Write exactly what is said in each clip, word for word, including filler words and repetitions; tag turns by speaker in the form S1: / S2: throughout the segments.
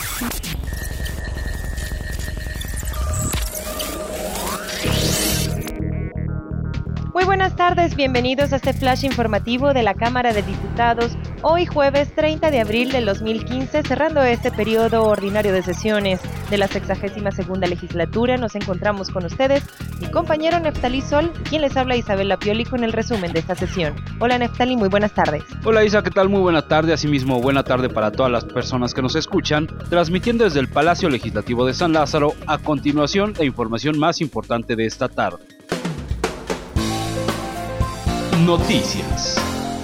S1: Muy buenas tardes, bienvenidos a este flash informativo de la Cámara de Diputados. Hoy jueves treinta de abril del dos mil quince, cerrando este periodo ordinario de sesiones de la sexagésima segunda legislatura, nos encontramos con ustedes, mi compañero Neftalí Sol, quien les habla Isabela Pioli con el resumen de esta sesión. Hola Neftalí, muy buenas tardes.
S2: Hola Isa, ¿qué tal? Muy buena tarde, asimismo buena tarde para todas las personas que nos escuchan, transmitiendo desde el Palacio Legislativo de San Lázaro. A continuación, la información más importante de esta tarde. Noticias.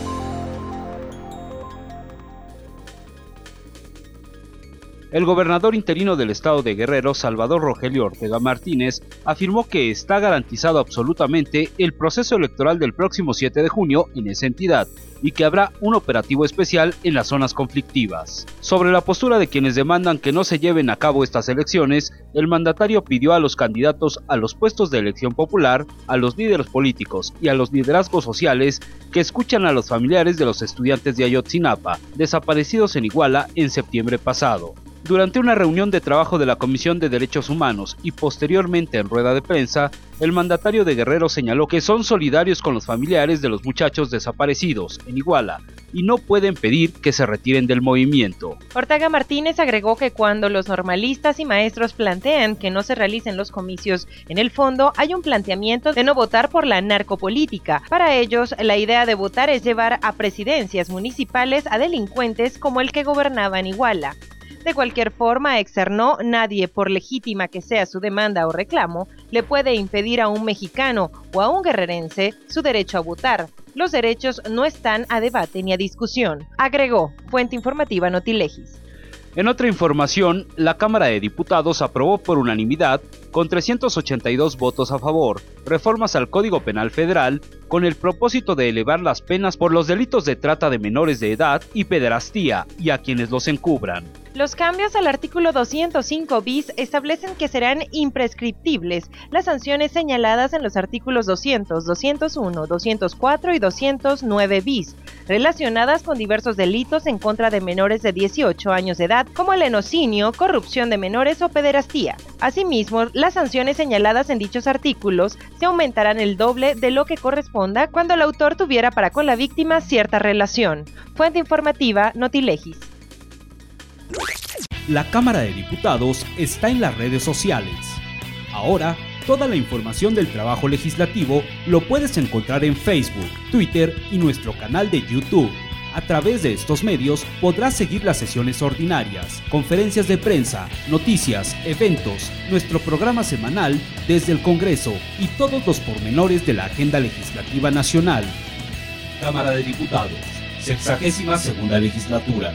S2: El gobernador interino del estado de Guerrero, Salvador Rogelio Ortega Martínez, afirmó que está garantizado absolutamente el proceso electoral del próximo siete de junio en esa entidad y que habrá un operativo especial en las zonas conflictivas. Sobre la postura de quienes demandan que no se lleven a cabo estas elecciones, el mandatario pidió a los candidatos a los puestos de elección popular, a los líderes políticos y a los liderazgos sociales que escuchan a los familiares de los estudiantes de Ayotzinapa, desaparecidos en Iguala en septiembre pasado. Durante una reunión de trabajo de la Comisión de Derechos Humanos y posteriormente en rueda de prensa, el mandatario de Guerrero señaló que son solidarios con los familiares de los muchachos desaparecidos en Iguala y no pueden pedir que se retiren del movimiento.
S1: Ortega Martínez agregó que cuando los normalistas y maestros plantean que no se realicen los comicios, en el fondo hay un planteamiento de no votar por la narcopolítica. Para ellos, la idea de votar es llevar a presidencias municipales a delincuentes como el que gobernaba en Iguala. De cualquier forma, externó, nadie, por legítima que sea su demanda o reclamo, le puede impedir a un mexicano o a un guerrerense su derecho a votar. Los derechos no están a debate ni a discusión, agregó. Fuente informativa Notilegis.
S2: En otra información, la Cámara de Diputados aprobó por unanimidad, con trescientos ochenta y dos votos a favor, reformas al Código Penal Federal con el propósito de elevar las penas por los delitos de trata de menores de edad y pederastía y a quienes los encubran.
S1: Los cambios al artículo doscientos cinco bis establecen que serán imprescriptibles las sanciones señaladas en los artículos doscientos, doscientos uno, doscientos cuatro y doscientos nueve bis, relacionadas con diversos delitos en contra de menores de dieciocho años de edad, como el lenocinio, corrupción de menores o pederastía. Asimismo, las sanciones señaladas en dichos artículos se aumentarán el doble de lo que corresponda cuando el autor tuviera para con la víctima cierta relación. Fuente informativa Notilegis.
S3: La Cámara de Diputados está en las redes sociales. Ahora, toda la información del trabajo legislativo lo puedes encontrar en Facebook, Twitter y nuestro canal de YouTube. A través de estos medios podrás seguir las sesiones ordinarias, conferencias de prensa, noticias, eventos, nuestro programa semanal desde el Congreso y todos los pormenores de la agenda legislativa nacional. Cámara de Diputados, sexagésima segunda legislatura.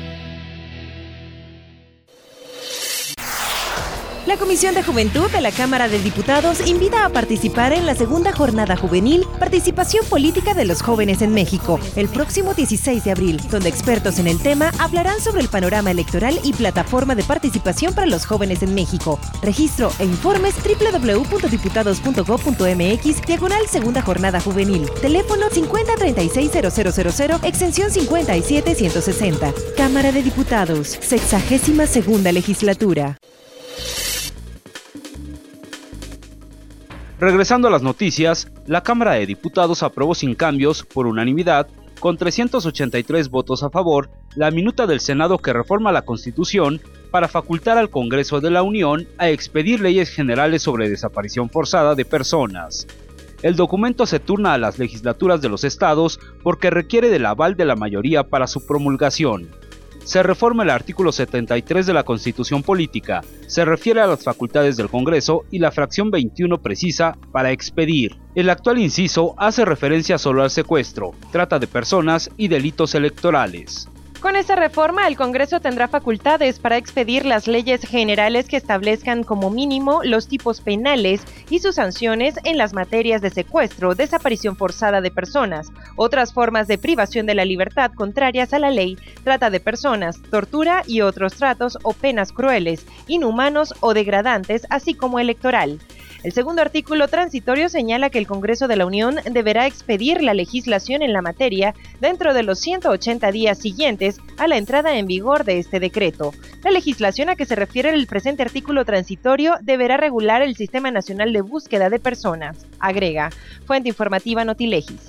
S1: La Comisión de Juventud de la Cámara de Diputados invita a participar en la segunda jornada juvenil Participación Política de los Jóvenes en México, el próximo dieciséis de abril, donde expertos en el tema hablarán sobre el panorama electoral y plataforma de participación para los jóvenes en México. Registro e informes doble u doble u doble u punto diputados punto gob punto mx, diagonal segunda jornada juvenil. Teléfono cincuenta treinta y seis cero cero cero cero, extensión cincuenta y siete ciento sesenta. Cámara de Diputados, sexagésima segunda legislatura.
S2: Regresando a las noticias, la Cámara de Diputados aprobó sin cambios, por unanimidad, con trescientos ochenta y tres votos a favor, la minuta del Senado que reforma la Constitución para facultar al Congreso de la Unión a expedir leyes generales sobre desaparición forzada de personas. El documento se turna a las legislaturas de los estados porque requiere del aval de la mayoría para su promulgación. Se reforma el artículo setenta y tres de la Constitución Política, se refiere a las facultades del Congreso y la fracción veintiuno precisa para expedir. El actual inciso hace referencia solo al secuestro, trata de personas y delitos electorales.
S1: Con esta reforma, el Congreso tendrá facultades para expedir las leyes generales que establezcan como mínimo los tipos penales y sus sanciones en las materias de secuestro, desaparición forzada de personas, otras formas de privación de la libertad contrarias a la ley, trata de personas, tortura y otros tratos o penas crueles, inhumanos o degradantes, así como electoral. El segundo artículo transitorio señala que el Congreso de la Unión deberá expedir la legislación en la materia dentro de los ciento ochenta días siguientes a la entrada en vigor de este decreto. La legislación a que se refiere el presente artículo transitorio deberá regular el Sistema Nacional de Búsqueda de Personas, agrega. Fuente informativa Notilegis.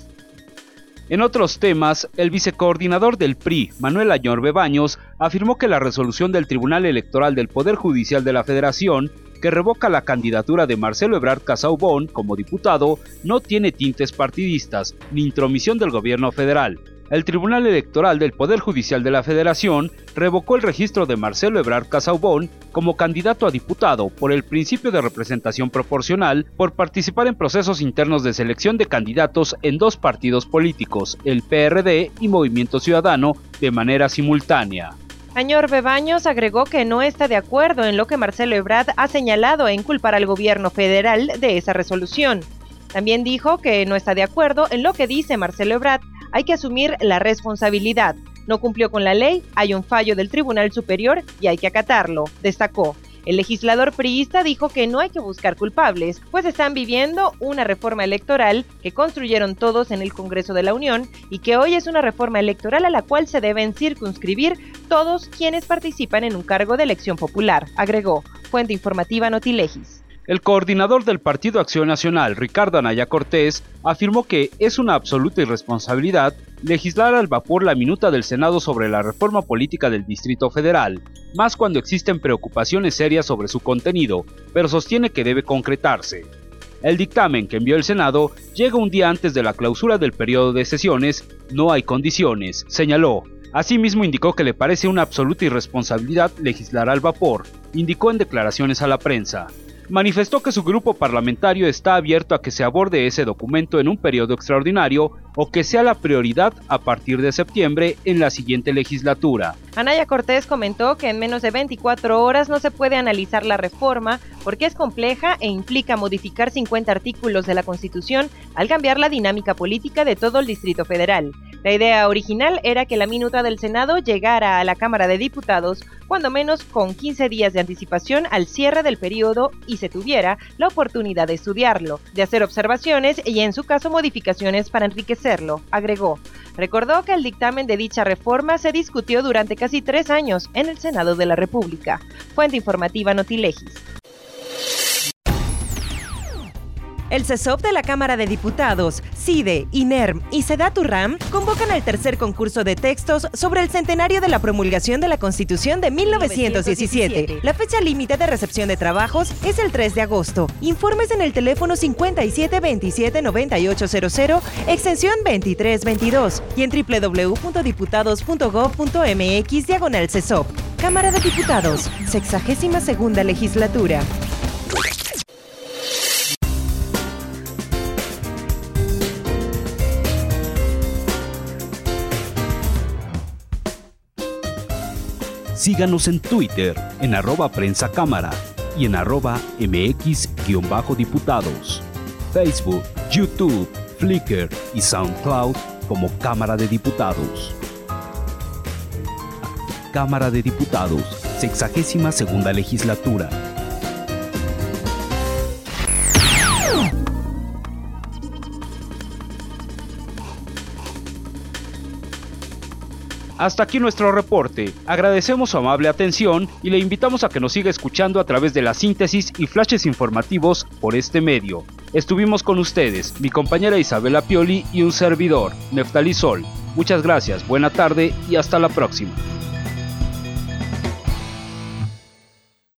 S2: En otros temas, el vicecoordinador del P R I, Manuel Añorbe Baños, afirmó que la resolución del Tribunal Electoral del Poder Judicial de la Federación, que revoca la candidatura de Marcelo Ebrard Casaubon como diputado, no tiene tintes partidistas ni intromisión del gobierno federal. El Tribunal Electoral del Poder Judicial de la Federación revocó el registro de Marcelo Ebrard Casaubon como candidato a diputado por el principio de representación proporcional por participar en procesos internos de selección de candidatos en dos partidos políticos, el P R D y Movimiento Ciudadano, de manera simultánea.
S1: Añorbe Baños agregó que no está de acuerdo en lo que Marcelo Ebrard ha señalado en culpar al gobierno federal de esa resolución. También dijo que no está de acuerdo en lo que dice Marcelo Ebrard. Hay que asumir la responsabilidad. No cumplió con la ley, hay un fallo del Tribunal Superior y hay que acatarlo, destacó. El legislador priista dijo que no hay que buscar culpables, pues están viviendo una reforma electoral que construyeron todos en el Congreso de la Unión y que hoy es una reforma electoral a la cual se deben circunscribir todos quienes participan en un cargo de elección popular, agregó. Fuente informativa Notilegis.
S2: El coordinador del Partido Acción Nacional, Ricardo Anaya Cortés, afirmó que es una absoluta irresponsabilidad legislar al vapor la minuta del Senado sobre la reforma política del Distrito Federal, más cuando existen preocupaciones serias sobre su contenido, pero sostiene que debe concretarse. El dictamen que envió el Senado llega un día antes de la clausura del periodo de sesiones, no hay condiciones, señaló. Asimismo indicó que le parece una absoluta irresponsabilidad legislar al vapor, indicó en declaraciones a la prensa. Manifestó que su grupo parlamentario está abierto a que se aborde ese documento en un periodo extraordinario o que sea la prioridad a partir de septiembre en la siguiente legislatura.
S1: Anaya Cortés comentó que en menos de veinticuatro horas no se puede analizar la reforma porque es compleja e implica modificar cincuenta artículos de la Constitución al cambiar la dinámica política de todo el Distrito Federal. La idea original era que la minuta del Senado llegara a la Cámara de Diputados cuando menos con quince días de anticipación al cierre del periodo y se tuviera la oportunidad de estudiarlo, de hacer observaciones y en su caso modificaciones para enriquecerlo, agregó. Recordó que el dictamen de dicha reforma se discutió durante casi tres años en el Senado de la República. Fuente informativa Notilegis. El CESOP de la Cámara de Diputados, CIDE, INERM y SEDATURAM convocan al tercer concurso de textos sobre el centenario de la promulgación de la Constitución de mil novecientos diecisiete. La fecha límite de recepción de trabajos es el tres de agosto. Informes en el teléfono cincuenta y siete veintisiete noventa y ocho cero cero, extensión veintitrés veintidós y en doble u doble u doble u punto diputados punto gob punto mx diagonal CESOP. Cámara de Diputados, sexagésima segunda legislatura.
S3: Síganos en Twitter, en arroba Prensa Cámara y en arroba mx-diputados. Facebook, YouTube, Flickr y SoundCloud como Cámara de Diputados. Cámara de Diputados, sexagésima segunda legislatura.
S2: Hasta aquí nuestro reporte. Agradecemos su amable atención y le invitamos a que nos siga escuchando a través de la síntesis y flashes informativos por este medio. Estuvimos con ustedes, mi compañera Isabela Pioli y un servidor, Neftalí Sol. Muchas gracias, buena tarde y hasta la próxima.